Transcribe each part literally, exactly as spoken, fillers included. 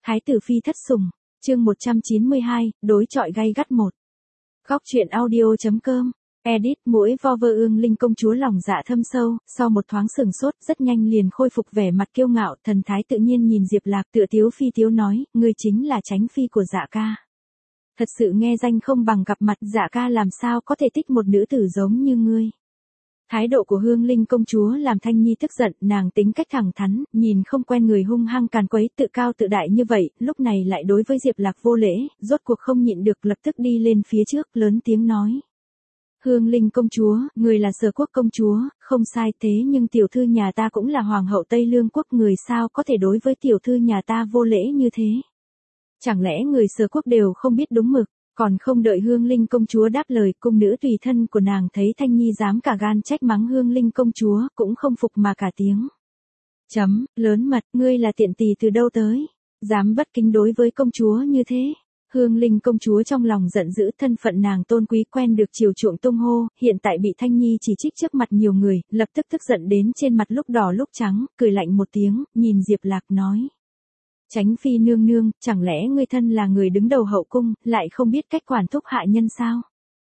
Thái tử phi thất sủng, chương một trăm chín mươi hai, đối chọi gay gắt một. Góc truyện audio.com, edit mũi vo vơ ương linh công chúa lòng dạ thâm sâu, sau một thoáng sừng sốt, rất nhanh liền khôi phục vẻ mặt kiêu ngạo, thần thái tự nhiên nhìn Diệp Lạc tựa tiếu phi tiếu nói, ngươi chính là tránh phi của Dạ ca. Thật sự nghe danh không bằng gặp mặt, Dạ ca làm sao có thể thích một nữ tử giống như ngươi. Thái độ của Hương Linh công chúa làm Thanh Nhi tức giận, nàng tính cách thẳng thắn, nhìn không quen người hung hăng càn quấy, tự cao tự đại như vậy, lúc này lại đối với Diệp Lạc vô lễ, rốt cuộc không nhịn được lập tức đi lên phía trước, lớn tiếng nói. Hương Linh công chúa, người là Sở quốc công chúa, không sai, thế nhưng tiểu thư nhà ta cũng là hoàng hậu Tây Lương quốc, người sao có thể đối với tiểu thư nhà ta vô lễ như thế? Chẳng lẽ người Sở quốc đều không biết đúng mực? Còn không đợi Hương Linh công chúa đáp lời, cung nữ tùy thân của nàng thấy Thanh Nhi dám cả gan trách mắng Hương Linh công chúa, cũng không phục mà cả tiếng. Chấm, lớn mật, ngươi là tiện tỳ từ đâu tới? Dám bất kính đối với công chúa như thế? Hương Linh công chúa trong lòng giận dữ, thân phận nàng tôn quý quen được chiều chuộng tung hô, hiện tại bị Thanh Nhi chỉ trích trước mặt nhiều người, lập tức tức giận đến trên mặt lúc đỏ lúc trắng, cười lạnh một tiếng, nhìn Diệp Lạc nói. Tránh phi nương nương, chẳng lẽ ngươi thân là người đứng đầu hậu cung, lại không biết cách quản thúc hạ nhân sao?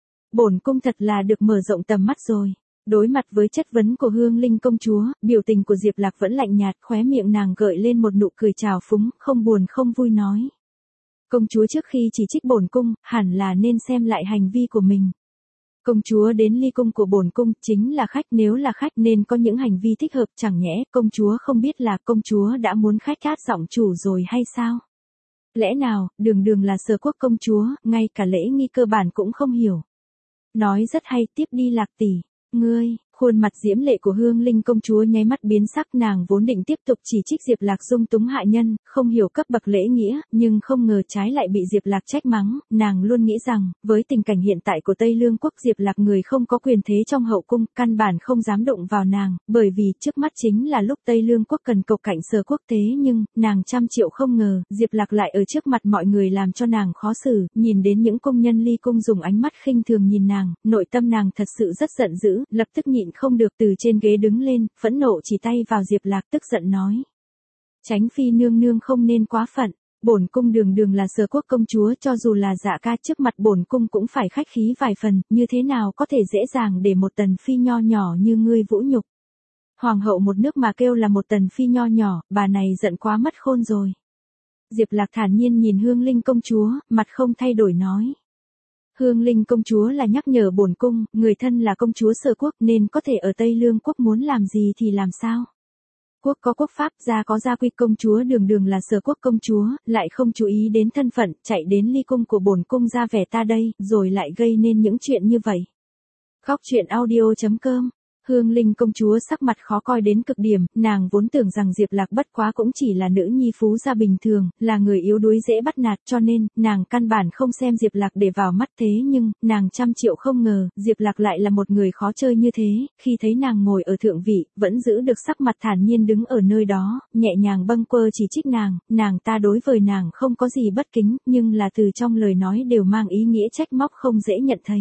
Bổn cung thật là được mở rộng tầm mắt rồi. Đối mặt với chất vấn của Hương Linh công chúa, biểu tình của Diệp Lạc vẫn lạnh nhạt, khóe miệng nàng gợi lên một nụ cười trào phúng, không buồn không vui nói. Công chúa trước khi chỉ trích bổn cung, hẳn là nên xem lại hành vi của mình. Công chúa đến ly cung của bổn cung, chính là khách, nếu là khách nên có những hành vi thích hợp, chẳng nhẽ công chúa không biết là công chúa đã muốn khách cát giọng chủ rồi hay sao? Lẽ nào, đường đường là Sở quốc công chúa, ngay cả lễ nghi cơ bản cũng không hiểu. Nói rất hay, tiếp đi Lạc tỷ, ngươi. Khuôn mặt diễm lệ của Hương Linh công chúa nháy mắt biến sắc, nàng vốn định tiếp tục chỉ trích Diệp Lạc dung túng hạ nhân, không hiểu cấp bậc lễ nghĩa, nhưng không ngờ trái lại bị Diệp Lạc trách mắng, nàng luôn nghĩ rằng, với tình cảnh hiện tại của Tây Lương quốc, Diệp Lạc người không có quyền thế trong hậu cung, căn bản không dám động vào nàng, bởi vì trước mắt chính là lúc Tây Lương quốc cần cộc cạnh Sở quốc, thế nhưng, nàng trăm triệu không ngờ, Diệp Lạc lại ở trước mặt mọi người làm cho nàng khó xử, nhìn đến những công nhân ly cung dùng ánh mắt khinh thường nhìn nàng, nội tâm nàng thật sự rất giận dữ, lập tức nhịn không được từ trên ghế đứng lên, phẫn nộ chỉ tay vào Diệp Lạc, tức giận nói. Tránh phi nương nương không nên quá phận, bổn cung đường đường là Sở quốc công chúa, cho dù là Dạ ca trước mặt bổn cung cũng phải khách khí vài phần, như thế nào có thể dễ dàng để một tần phi nho nhỏ như ngươi vũ nhục. Hoàng hậu một nước mà kêu là một tần phi nho nhỏ, bà này giận quá mất khôn rồi. Diệp Lạc thản nhiên nhìn Hương Linh công chúa, mặt không thay đổi nói. Hương Linh công chúa là nhắc nhở bổn cung, người thân là công chúa Sở quốc nên có thể ở Tây Lương quốc muốn làm gì thì làm sao. Quốc có quốc pháp, gia có gia quy, công chúa đường đường là Sở quốc công chúa, lại không chú ý đến thân phận, chạy đến ly cung của bổn cung ra vẻ ta đây, rồi lại gây nên những chuyện như vậy. Góc truyện audio.com. Hương Linh công chúa sắc mặt khó coi đến cực điểm, nàng vốn tưởng rằng Diệp Lạc bất quá cũng chỉ là nữ nhi phú gia bình thường, là người yếu đuối dễ bắt nạt, cho nên, nàng căn bản không xem Diệp Lạc để vào mắt, thế nhưng, nàng trăm triệu không ngờ, Diệp Lạc lại là một người khó chơi như thế, khi thấy nàng ngồi ở thượng vị, vẫn giữ được sắc mặt thản nhiên đứng ở nơi đó, nhẹ nhàng bâng quơ chỉ trích nàng, nàng ta đối với nàng không có gì bất kính, nhưng là từ trong lời nói đều mang ý nghĩa trách móc không dễ nhận thấy.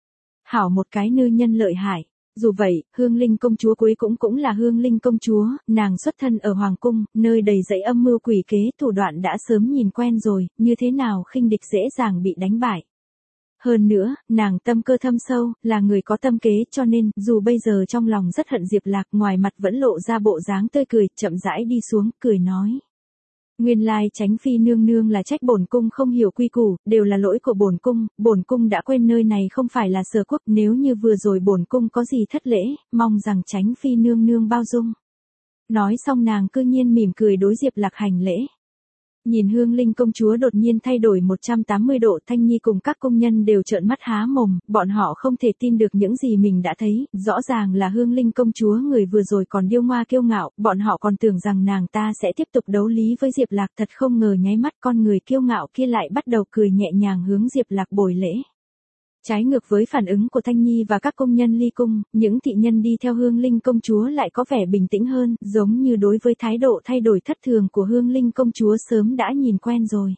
Hảo một cái nữ nhân lợi hại. Dù vậy, Hương Linh công chúa cuối cũng cũng là Hương Linh công chúa, nàng xuất thân ở Hoàng cung, nơi đầy dẫy âm mưu quỷ kế thủ đoạn đã sớm nhìn quen rồi, như thế nào khinh địch dễ dàng bị đánh bại. Hơn nữa, nàng tâm cơ thâm sâu, là người có tâm kế, cho nên, dù bây giờ trong lòng rất hận Diệp Lạc, ngoài mặt vẫn lộ ra bộ dáng tươi cười, chậm rãi đi xuống, cười nói. Nguyên lai tránh phi nương nương là trách bổn cung không hiểu quy củ, đều là lỗi của bổn cung, bổn cung đã quên nơi này không phải là Sở quốc, nếu như vừa rồi bổn cung có gì thất lễ, mong rằng tránh phi nương nương bao dung. Nói xong nàng cư nhiên mỉm cười đối Diệp Lạc hành lễ. Nhìn Hương Linh công chúa đột nhiên thay đổi một trăm tám mươi độ, Thanh Nhi cùng các công nhân đều trợn mắt há mồm, bọn họ không thể tin được những gì mình đã thấy, rõ ràng là Hương Linh công chúa người vừa rồi còn điêu ngoa kiêu ngạo, bọn họ còn tưởng rằng nàng ta sẽ tiếp tục đấu lý với Diệp Lạc, thật không ngờ nháy mắt con người kiêu ngạo kia lại bắt đầu cười nhẹ nhàng hướng Diệp Lạc bồi lễ. Trái ngược với phản ứng của Thanh Nhi và các công nhân ly cung, những thị nhân đi theo Hương Linh công chúa lại có vẻ bình tĩnh hơn, giống như đối với thái độ thay đổi thất thường của Hương Linh công chúa sớm đã nhìn quen rồi.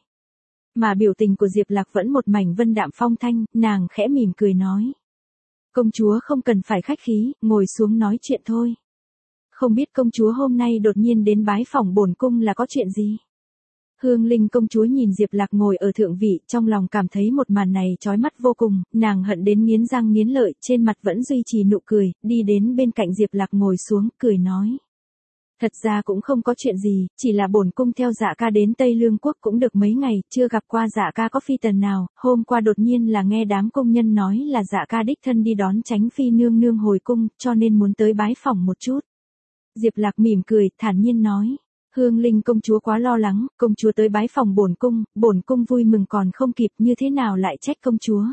Mà biểu tình của Diệp Lạc vẫn một mảnh vân đạm phong thanh, nàng khẽ mỉm cười nói. Công chúa không cần phải khách khí, ngồi xuống nói chuyện thôi. Không biết công chúa hôm nay đột nhiên đến bái phỏng bổn cung là có chuyện gì? Hương Linh công chúa nhìn Diệp Lạc ngồi ở thượng vị, trong lòng cảm thấy một màn này chói mắt vô cùng, nàng hận đến nghiến răng nghiến lợi, trên mặt vẫn duy trì nụ cười, đi đến bên cạnh Diệp Lạc ngồi xuống, cười nói. Thật ra cũng không có chuyện gì, chỉ là bổn cung theo Dạ ca đến Tây Lương quốc cũng được mấy ngày, chưa gặp qua Dạ ca có phi tần nào, hôm qua đột nhiên là nghe đám công nhân nói là Dạ ca đích thân đi đón Chánh phi nương nương hồi cung, cho nên muốn tới bái phỏng một chút. Diệp Lạc mỉm cười, thản nhiên nói. Hương Linh công chúa quá lo lắng, công chúa tới bái phòng bổn cung, bổn cung vui mừng còn không kịp, như thế nào lại trách công chúa.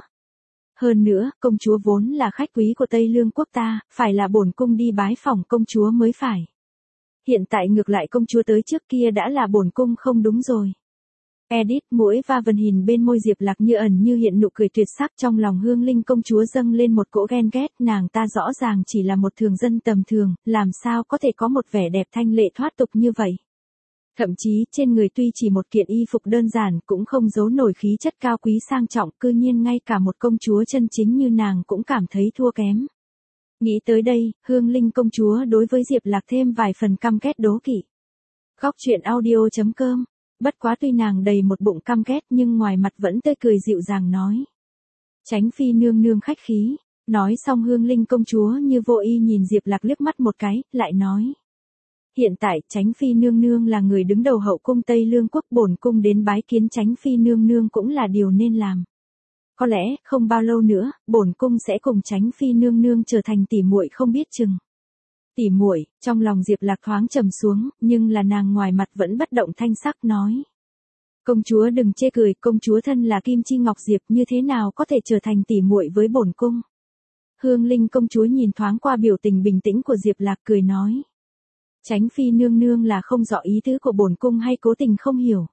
Hơn nữa, công chúa vốn là khách quý của Tây Lương quốc ta, phải là bổn cung đi bái phòng công chúa mới phải. Hiện tại ngược lại công chúa tới trước kia đã là bổn cung không đúng rồi. Edit mũi va vần hình bên môi Diệp Lạc như ẩn như hiện nụ cười tuyệt sắc, trong lòng Hương Linh công chúa dâng lên một cỗ ghen ghét, nàng ta rõ ràng chỉ là một thường dân tầm thường, làm sao có thể có một vẻ đẹp thanh lệ thoát tục như vậy. Thậm chí trên người tuy chỉ một kiện y phục đơn giản cũng không giấu nổi khí chất cao quý sang trọng, cư nhiên ngay cả một công chúa chân chính như nàng cũng cảm thấy thua kém. Nghĩ tới đây, Hương Linh công chúa đối với Diệp Lạc thêm vài phần căm ghét đố kỵ. Góc truyện audio chấm com. Bất quá tuy nàng đầy một bụng căm ghét nhưng ngoài mặt vẫn tươi cười dịu dàng nói. Chánh phi nương nương khách khí. Nói xong Hương Linh công chúa như vô ý nhìn Diệp Lạc liếc mắt một cái, lại nói. Hiện tại Chánh phi nương nương là người đứng đầu hậu cung Tây Lương quốc, bổn cung đến bái kiến Chánh phi nương nương cũng là điều nên làm. Có lẽ, không bao lâu nữa, bổn cung sẽ cùng Chánh phi nương nương trở thành tỷ muội không biết chừng. Tỷ muội, trong lòng Diệp Lạc thoáng trầm xuống, nhưng là nàng ngoài mặt vẫn bất động thanh sắc nói. Công chúa đừng chê cười, công chúa thân là Kim Chi Ngọc Diệp, như thế nào có thể trở thành tỷ muội với bổn cung. Hương Linh công chúa nhìn thoáng qua biểu tình bình tĩnh của Diệp Lạc cười nói. Chánh phi nương nương là không rõ ý tứ của bổn cung hay cố tình không hiểu.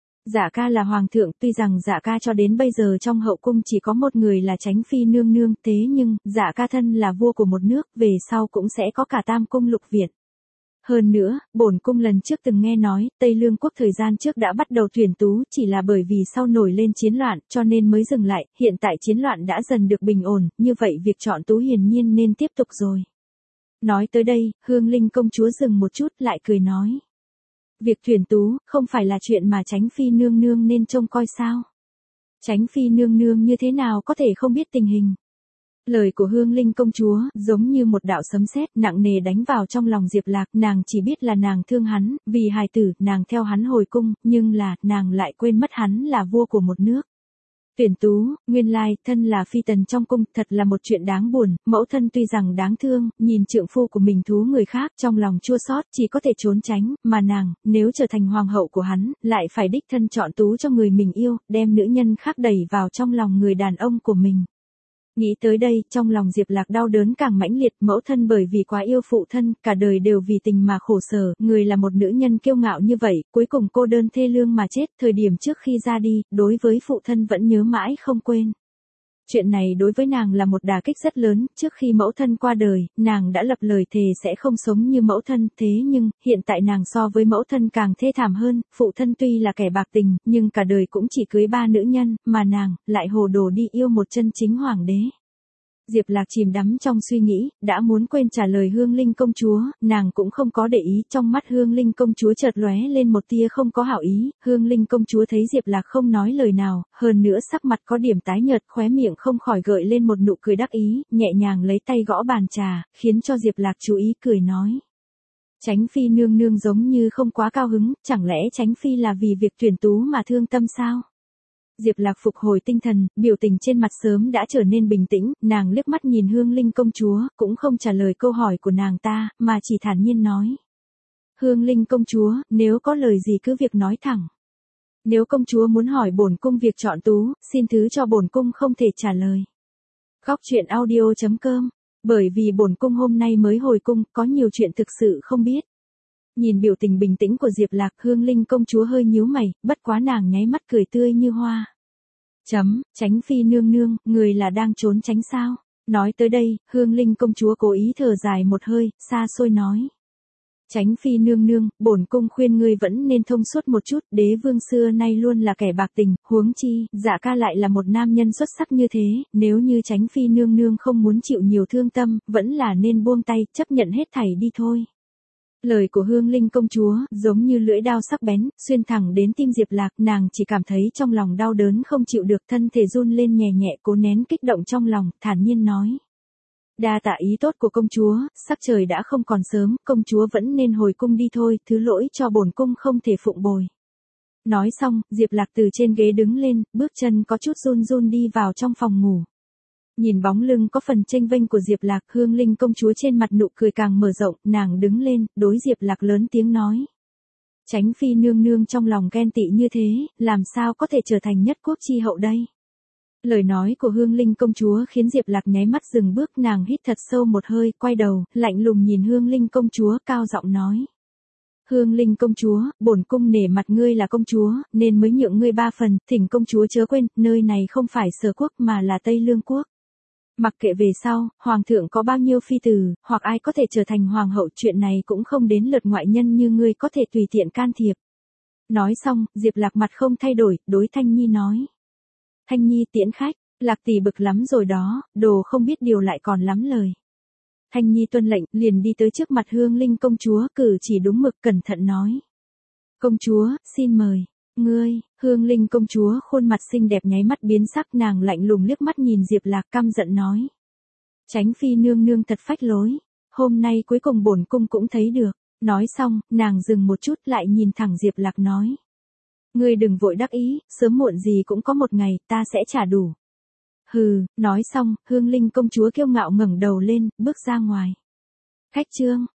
Dạ ca là hoàng thượng, tuy rằng dạ ca cho đến bây giờ trong hậu cung chỉ có một người là Chánh phi nương nương, thế nhưng, dạ ca thân là vua của một nước, về sau cũng sẽ có cả tam cung lục viện. Hơn nữa, bổn cung lần trước từng nghe nói, Tây Lương quốc thời gian trước đã bắt đầu tuyển tú, chỉ là bởi vì sau nổi lên chiến loạn, cho nên mới dừng lại, hiện tại chiến loạn đã dần được bình ổn, như vậy việc chọn tú hiển nhiên nên tiếp tục rồi. Nói tới đây, Hương Linh công chúa dừng một chút lại cười nói. Việc tuyển tú, không phải là chuyện mà Chánh phi nương nương nên trông coi sao? Chánh phi nương nương như thế nào có thể không biết tình hình? Lời của Hương Linh công chúa, giống như một đạo sấm sét nặng nề đánh vào trong lòng Diệp Lạc, nàng chỉ biết là nàng thương hắn, vì hài tử, nàng theo hắn hồi cung, nhưng là, nàng lại quên mất hắn là vua của một nước. Tuyển tú, nguyên lai, thân là phi tần trong cung, thật là một chuyện đáng buồn, mẫu thân tuy rằng đáng thương, nhìn trượng phu của mình thú người khác, trong lòng chua xót, chỉ có thể trốn tránh, mà nàng, nếu trở thành hoàng hậu của hắn, lại phải đích thân chọn tú cho người mình yêu, đem nữ nhân khác đẩy vào trong lòng người đàn ông của mình. Nghĩ tới đây, trong lòng Diệp Lạc đau đớn càng mãnh liệt, mẫu thân bởi vì quá yêu phụ thân, cả đời đều vì tình mà khổ sở, người là một nữ nhân kiêu ngạo như vậy, cuối cùng cô đơn thê lương mà chết, thời điểm trước khi ra đi, đối với phụ thân vẫn nhớ mãi không quên. Chuyện này đối với nàng là một đả kích rất lớn, trước khi mẫu thân qua đời, nàng đã lập lời thề sẽ không sống như mẫu thân, thế nhưng, hiện tại nàng so với mẫu thân càng thê thảm hơn, phụ thân tuy là kẻ bạc tình, nhưng cả đời cũng chỉ cưới ba nữ nhân, mà nàng, lại hồ đồ đi yêu một chân chính hoàng đế. Diệp Lạc chìm đắm trong suy nghĩ, đã muốn quên trả lời Hương Linh công chúa, nàng cũng không có để ý, trong mắt Hương Linh công chúa chợt lóe lên một tia không có hảo ý, Hương Linh công chúa thấy Diệp Lạc không nói lời nào, hơn nữa sắc mặt có điểm tái nhợt, khóe miệng không khỏi gợi lên một nụ cười đắc ý, nhẹ nhàng lấy tay gõ bàn trà, khiến cho Diệp Lạc chú ý cười nói. Chánh phi nương nương giống như không quá cao hứng, chẳng lẽ Chánh phi là vì việc tuyển tú mà thương tâm sao? Diệp Lạc phục hồi tinh thần, biểu tình trên mặt sớm đã trở nên bình tĩnh, nàng liếc mắt nhìn Hương Linh công chúa, cũng không trả lời câu hỏi của nàng ta, mà chỉ thản nhiên nói. Hương Linh công chúa, nếu có lời gì cứ việc nói thẳng. Nếu công chúa muốn hỏi bổn cung việc chọn tú, xin thứ cho bổn cung không thể trả lời. Góc truyện audio chấm com. Bởi vì bổn cung hôm nay mới hồi cung, có nhiều chuyện thực sự không biết. Nhìn biểu tình bình tĩnh của Diệp Lạc, Hương Linh công chúa hơi nhíu mày, bất quá nàng nháy mắt cười tươi như hoa. Chấm, Chánh phi nương nương, người là đang trốn tránh sao? Nói tới đây, Hương Linh công chúa cố ý thở dài một hơi, xa xôi nói. Chánh phi nương nương, bổn cung khuyên ngươi vẫn nên thông suốt một chút, đế vương xưa nay luôn là kẻ bạc tình, huống chi, Dạ ca lại là một nam nhân xuất sắc như thế, nếu như Chánh phi nương nương không muốn chịu nhiều thương tâm, vẫn là nên buông tay, chấp nhận hết thảy đi thôi. Lời của Hương Linh công chúa, giống như lưỡi đao sắc bén, xuyên thẳng đến tim Diệp Lạc, nàng chỉ cảm thấy trong lòng đau đớn không chịu được, thân thể run lên nhẹ nhẹ, cố nén kích động trong lòng, thản nhiên nói. Đa tạ ý tốt của công chúa, sắc trời đã không còn sớm, công chúa vẫn nên hồi cung đi thôi, thứ lỗi cho bổn cung không thể phụng bồi. Nói xong, Diệp Lạc từ trên ghế đứng lên, bước chân có chút run run đi vào trong phòng ngủ. Nhìn bóng lưng có phần chênh vênh của Diệp Lạc, Hương Linh công chúa trên mặt nụ cười càng mở rộng, nàng đứng lên, đối Diệp Lạc lớn tiếng nói. Chánh phi nương nương trong lòng ghen tị như thế, làm sao có thể trở thành nhất quốc chi hậu đây? Lời nói của Hương Linh công chúa khiến Diệp Lạc nháy mắt dừng bước, nàng hít thật sâu một hơi, quay đầu, lạnh lùng nhìn Hương Linh công chúa, cao giọng nói. Hương Linh công chúa, bổn cung nể mặt ngươi là công chúa, nên mới nhượng ngươi ba phần, thỉnh công chúa chớ quên, nơi này không phải Sở quốc mà là Tây Lương quốc. Mặc kệ về sau, hoàng thượng có bao nhiêu phi tử, hoặc ai có thể trở thành hoàng hậu, chuyện này cũng không đến lượt ngoại nhân như ngươi có thể tùy tiện can thiệp. Nói xong, Diệp Lạc mặt không thay đổi, đối Thanh Nhi nói. Thanh Nhi tiễn khách, Lạc tỷ bực lắm rồi đó, đồ không biết điều lại còn lắm lời. Thanh Nhi tuân lệnh, liền đi tới trước mặt Hương Linh công chúa, cử chỉ đúng mực, cẩn thận nói. Công chúa, xin mời. Ngươi, Hương Linh công chúa khuôn mặt xinh đẹp nháy mắt biến sắc, nàng lạnh lùng liếc mắt nhìn Diệp Lạc, căm giận nói. Chánh phi nương nương thật phách lối, hôm nay cuối cùng bổn cung cũng thấy được. Nói xong, nàng dừng một chút lại nhìn thẳng Diệp Lạc nói. Ngươi đừng vội đắc ý, sớm muộn gì cũng có một ngày, ta sẽ trả đủ. Hừ, nói xong, Hương Linh công chúa kiêu ngạo ngẩng đầu lên, bước ra ngoài. Khách trương.